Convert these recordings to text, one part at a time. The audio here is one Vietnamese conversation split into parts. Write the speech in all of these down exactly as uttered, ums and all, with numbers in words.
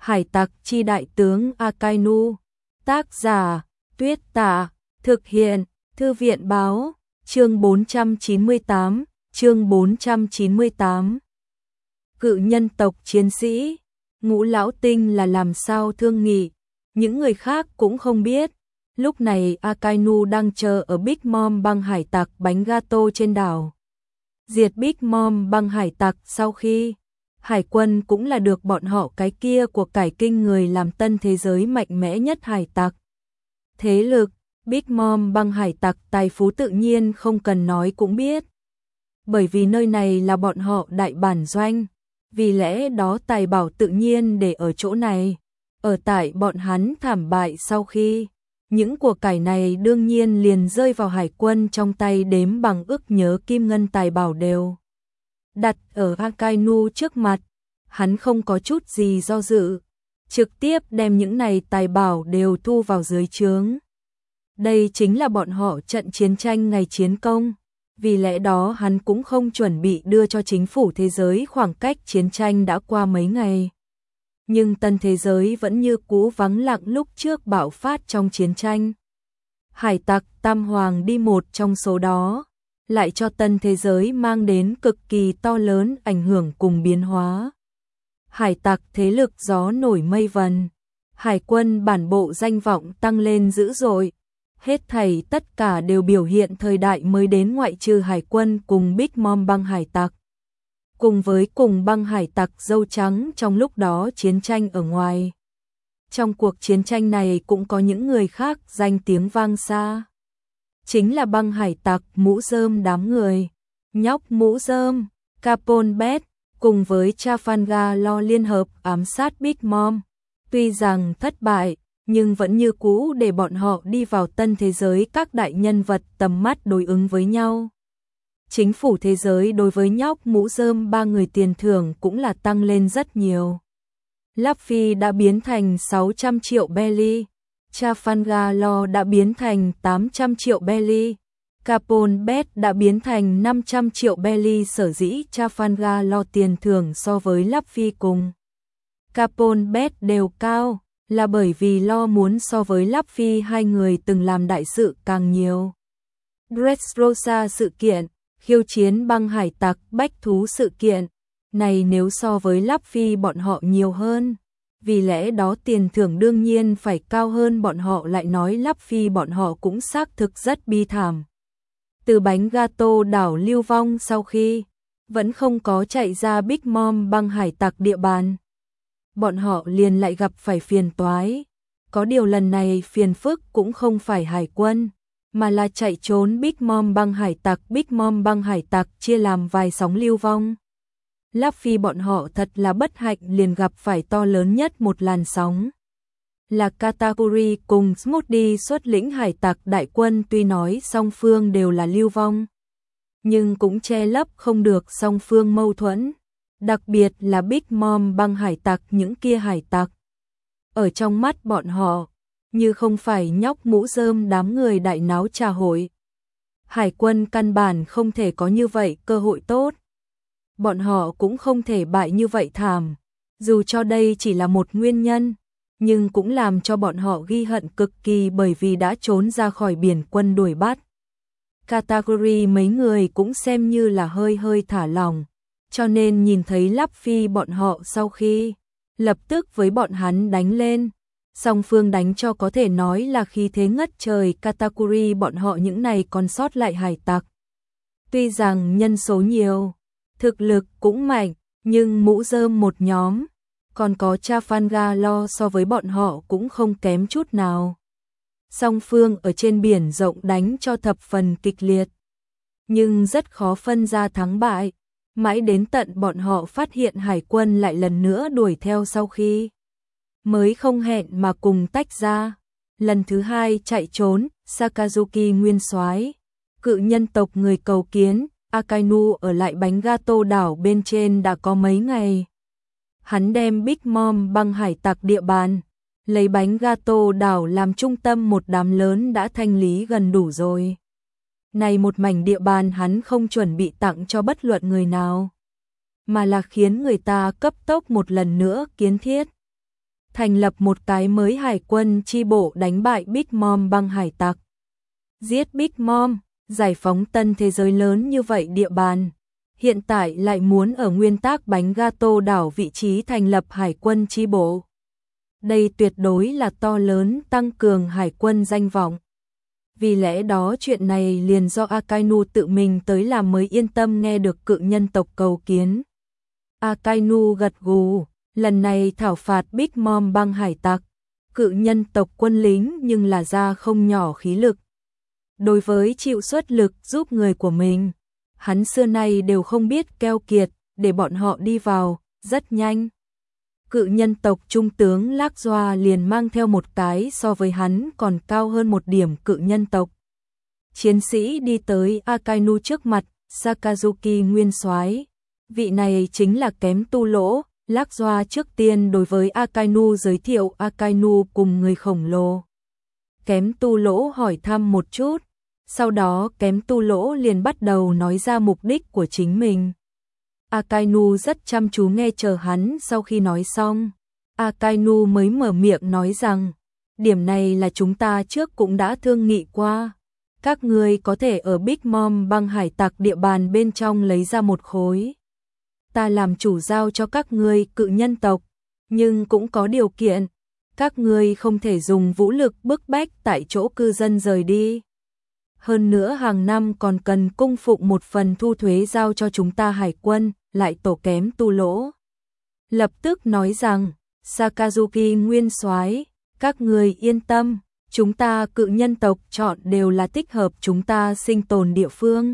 Hải tặc chi đại tướng Akainu. Tác giả Tuyết Tạ. Thực hiện Thư viện báo. Chương bốn trăm chín mươi tám. Chương bốn trăm chín mươi tám. Cự nhân tộc chiến sĩ. Ngũ lão tinh là làm sao thương nghị, những người khác cũng không biết. Lúc này Akainu đang chờ ở Big Mom băng hải tặc bánh gato trên đảo. Diệt Big Mom băng hải tặc sau khi hải quân cũng là được bọn họ cái kia của cải kinh người làm tân thế giới mạnh mẽ nhất hải tặc. Thế lực Big Mom băng hải tặc tài phú tự nhiên không cần nói cũng biết. Bởi vì nơi này là bọn họ đại bản doanh, vì lẽ đó tài bảo tự nhiên để ở chỗ này. Ở tại bọn hắn thảm bại sau khi, những của cải này đương nhiên liền rơi vào hải quân trong tay, đếm bằng ức nhớ kim ngân tài bảo đều đặt ở Akainu trước mặt. Hắn không có chút gì do dự, trực tiếp đem những này tài bảo đều thu vào dưới trướng. Đây chính là bọn họ trận chiến tranh ngày chiến công, vì lẽ đó hắn cũng không chuẩn bị đưa cho chính phủ thế giới. Khoảng cách chiến tranh đã qua mấy ngày, nhưng tân thế giới vẫn như cũ vắng lặng lúc trước bạo phát trong chiến tranh. Hải tặc Tam Hoàng đi một trong số đó, lại cho tân thế giới mang đến cực kỳ to lớn ảnh hưởng cùng biến hóa. Hải tặc thế lực gió nổi mây vần, hải quân bản bộ danh vọng tăng lên dữ dội. Hết thảy tất cả đều biểu hiện thời đại mới đến, ngoại trừ hải quân cùng Big Mom băng hải tặc, cùng với cùng băng hải tặc dâu trắng trong lúc đó chiến tranh ở ngoài. Trong cuộc chiến tranh này cũng có những người khác danh tiếng vang xa, chính là băng hải tặc mũ rơm đám người. Nhóc mũ rơm, Capone Bet cùng với Trafalgar Law liên hợp ám sát Big Mom. Tuy rằng thất bại, nhưng vẫn như cũ để bọn họ đi vào tân thế giới các đại nhân vật tầm mắt đối ứng với nhau. Chính phủ thế giới đối với nhóc mũ rơm ba người tiền thưởng cũng là tăng lên rất nhiều. Luffy đã biến thành sáu trăm triệu belly, Trafalgar Law đã biến thành tám trăm triệu belly, Capone Bet đã biến thành năm trăm triệu belly. Sở dĩ Trafalgar Law tiền thưởng so với Luffy cùng Capone Bet đều cao, là bởi vì Lo muốn so với Luffy hai người từng làm đại sự càng nhiều. Dressrosa sự kiện, khiêu chiến băng hải tặc bách thú sự kiện, này nếu so với Luffy bọn họ nhiều hơn, vì lẽ đó tiền thưởng đương nhiên phải cao hơn. Bọn họ lại nói Luffy bọn họ cũng xác thực rất bi thảm. Từ bánh gato đảo lưu vong sau khi, vẫn không có chạy ra Big Mom băng hải tặc địa bàn, bọn họ liền lại gặp phải phiền toái. Có điều lần này phiền phức cũng không phải hải quân, mà là chạy trốn Big Mom băng hải tặc. Big Mom băng hải tặc chia làm vài sóng lưu vong. Luffy bọn họ thật là bất hạnh liền gặp phải to lớn nhất một làn sóng, là Katakuri cùng Smoothie xuất lĩnh hải tặc đại quân. Tuy nói song phương đều là lưu vong, nhưng cũng che lấp không được song phương mâu thuẫn. Đặc biệt là Big Mom băng hải tặc, những kia hải tặc ở trong mắt bọn họ như không phải nhóc mũ rơm đám người đại náo trà hội. Hải quân căn bản không thể có như vậy cơ hội tốt, bọn họ cũng không thể bại như vậy thảm. Dù cho đây chỉ là một nguyên nhân, nhưng cũng làm cho bọn họ ghi hận cực kỳ, bởi vì đã trốn ra khỏi biển quân đuổi bắt. Katakuri mấy người cũng xem như là hơi hơi thả lỏng, cho nên nhìn thấy Luffy bọn họ sau khi lập tức với bọn hắn đánh lên, song phương đánh cho có thể nói là khí thế ngất trời. Katakuri bọn họ những này còn sót lại hải tặc, tuy rằng nhân số nhiều, thực lực cũng mạnh, nhưng mũ rơm một nhóm, còn có Trafalgar Law so với bọn họ cũng không kém chút nào. Song phương ở trên biển rộng đánh cho thập phần kịch liệt, nhưng rất khó phân ra thắng bại. Mãi đến tận bọn họ phát hiện hải quân lại lần nữa đuổi theo sau khi, mới không hẹn mà cùng tách ra. Lần thứ hai chạy trốn, Sakazuki nguyên soái, cự nhân tộc người cầu kiến, Akainu ở lại bánh gato đảo bên trên đã có mấy ngày. Hắn đem Big Mom băng hải tặc địa bàn, lấy bánh gato đảo làm trung tâm một đám lớn đã thanh lý gần đủ rồi. Này một mảnh địa bàn hắn không chuẩn bị tặng cho bất luận người nào, mà là khiến người ta cấp tốc một lần nữa kiến thiết. thành lập một cái mới hải quân chi bộ đánh bại Big Mom băng hải tặc. Giết Big Mom, giải phóng tân thế giới lớn như vậy địa bàn. Hiện tại lại muốn ở nguyên tắc bánh gato đảo vị trí thành lập hải quân chi bộ. Đây tuyệt đối là to lớn tăng cường hải quân danh vọng. Vì lẽ đó chuyện này liền do Akainu tự mình tới làm mới yên tâm nghe được cự nhân tộc cầu kiến. Akainu gật gù, lần này thảo phạt Big Mom băng hải tặc, cự nhân tộc quân lính nhưng là ra không nhỏ khí lực. Đối với chịu xuất lực giúp người của mình, hắn xưa nay đều không biết keo kiệt, để bọn họ đi vào, rất nhanh. Cự nhân tộc trung tướng Lác Doa liền mang theo một cái so với hắn còn cao hơn một điểm cự nhân tộc. Chiến sĩ đi tới Akainu trước mặt, Sakazuki nguyên soái. Vị này chính là kém tu lỗ. Lác Doa trước tiên đối với Akainu giới thiệu Akainu cùng người khổng lồ. Kém tu lỗ hỏi thăm một chút, sau đó kém tu lỗ liền bắt đầu nói ra mục đích của chính mình. Akainu rất chăm chú nghe chờ hắn sau khi nói xong. Akainu mới mở miệng nói rằng, điểm này là chúng ta trước cũng đã thương nghị qua. Các ngươi có thể ở Big Mom băng hải tặc địa bàn bên trong lấy ra một khối. Ta làm chủ giao cho các ngươi cự nhân tộc, nhưng cũng có điều kiện. Các ngươi không thể dùng vũ lực bức bách tại chỗ cư dân rời đi. Hơn nữa hàng năm còn cần cung phụng một phần thu thuế giao cho chúng ta hải quân, lại tổ kém tu lỗ. Lập tức nói rằng, Sakazuki nguyên soái, các người yên tâm, chúng ta cự nhân tộc chọn đều là thích hợp chúng ta sinh tồn địa phương.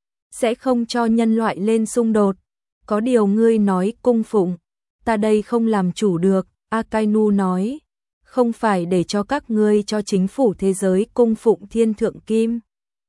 Sẽ không cho nhân loại lên xung đột. Có điều ngươi nói cung phụng, ta đây không làm chủ được, Akainu nói. Không phải để cho các ngươi cho chính phủ thế giới cung phụng thiên thượng kim,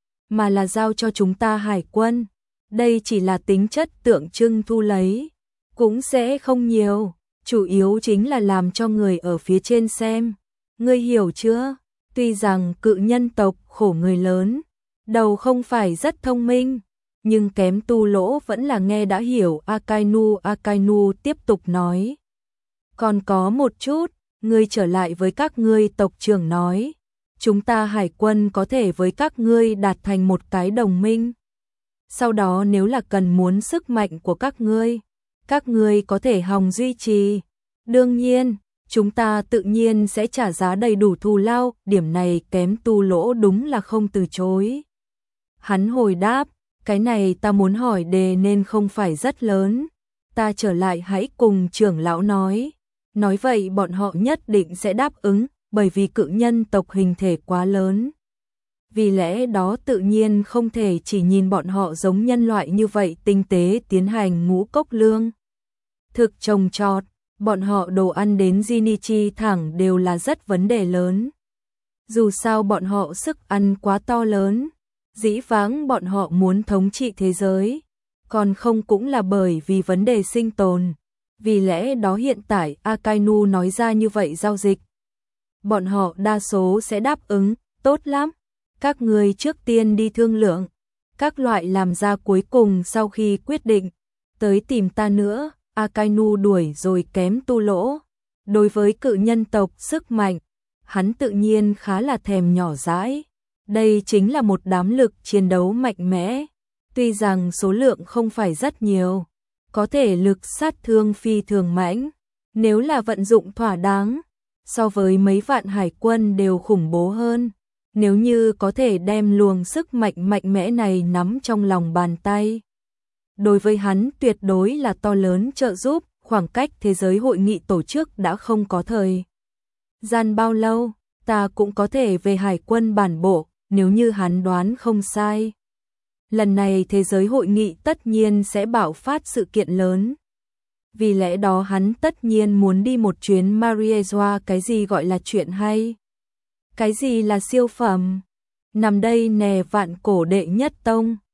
mà là giao cho chúng ta hải quân. Đây chỉ là tính chất tượng trưng thu lấy, cũng sẽ không nhiều, chủ yếu chính là làm cho người ở phía trên xem. Ngươi hiểu chưa? Tuy rằng cự nhân tộc khổ người lớn, đầu không phải rất thông minh, nhưng kém tu lỗ vẫn là nghe đã hiểu. Akainu Akainu tiếp tục nói. Còn có một chút, ngươi trở lại với các ngươi tộc trưởng nói. Chúng ta hải quân có thể với các ngươi đạt thành một cái đồng minh. Sau đó nếu là cần muốn sức mạnh của các ngươi, các ngươi có thể hòng duy trì. Đương nhiên, chúng ta tự nhiên sẽ trả giá đầy đủ thù lao, điểm này kém tu lỗ đúng là không từ chối. Hắn hồi đáp, cái này ta muốn hỏi đề nên không phải rất lớn. Ta trở lại hãy cùng trưởng lão nói. Nói vậy bọn họ nhất định sẽ đáp ứng, bởi vì cự nhân tộc hình thể quá lớn. Vì lẽ đó tự nhiên không thể chỉ nhìn bọn họ giống nhân loại như vậy tinh tế tiến hành ngũ cốc lương. Thực trồng trọt, bọn họ đồ ăn đến Jinichi thẳng đều là rất vấn đề lớn. Dù sao bọn họ sức ăn quá to lớn, dĩ vãng bọn họ muốn thống trị thế giới, còn không cũng là bởi vì vấn đề sinh tồn. Vì lẽ đó hiện tại Akainu nói ra như vậy giao dịch, bọn họ đa số sẽ đáp ứng, tốt lắm. Các người trước tiên đi thương lượng, các loại làm ra cuối cùng sau khi quyết định, tới tìm ta nữa. Akainu đuổi rồi kém tu lỗ. Đối với cự nhân tộc sức mạnh, hắn tự nhiên khá là thèm nhỏ dãi. Đây chính là một đám lực chiến đấu mạnh mẽ. Tuy rằng số lượng không phải rất nhiều, có thể lực sát thương phi thường mãnh. Nếu là vận dụng thỏa đáng, so với mấy vạn hải quân đều khủng bố hơn. Nếu như có thể đem luồng sức mạnh mạnh mẽ này nắm trong lòng bàn tay, đối với hắn tuyệt đối là to lớn trợ giúp. Khoảng cách thế giới hội nghị tổ chức đã không có thời gian bao lâu, ta cũng có thể về hải quân bản bộ, nếu như hắn đoán không sai. Lần này thế giới hội nghị tất nhiên sẽ bạo phát sự kiện lớn. Vì lẽ đó hắn tất nhiên muốn đi một chuyến Mariejoa. Cái gì gọi là chuyện hay? Cái gì là siêu phẩm? Nằm đây nè vạn cổ đệ nhất tông.